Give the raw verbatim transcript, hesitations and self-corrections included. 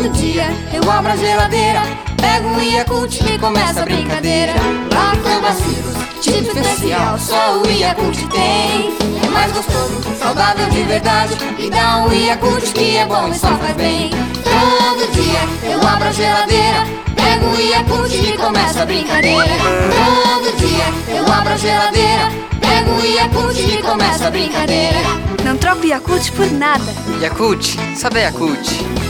Todo dia eu abro a geladeira, pego um Yakult e começa a brincadeira. Lactobacilos, tipo especial, só o Yakult tem. É mais gostoso, saudável de verdade, e dá um Yakult que é bom e só faz bem. Todo dia eu abro a geladeira, pego um Yakult e começa a brincadeira. Todo dia eu abro a geladeira, pego um Yakult e começa a brincadeira. Não troco Yakult por nada. Yakult, sabe Yakult?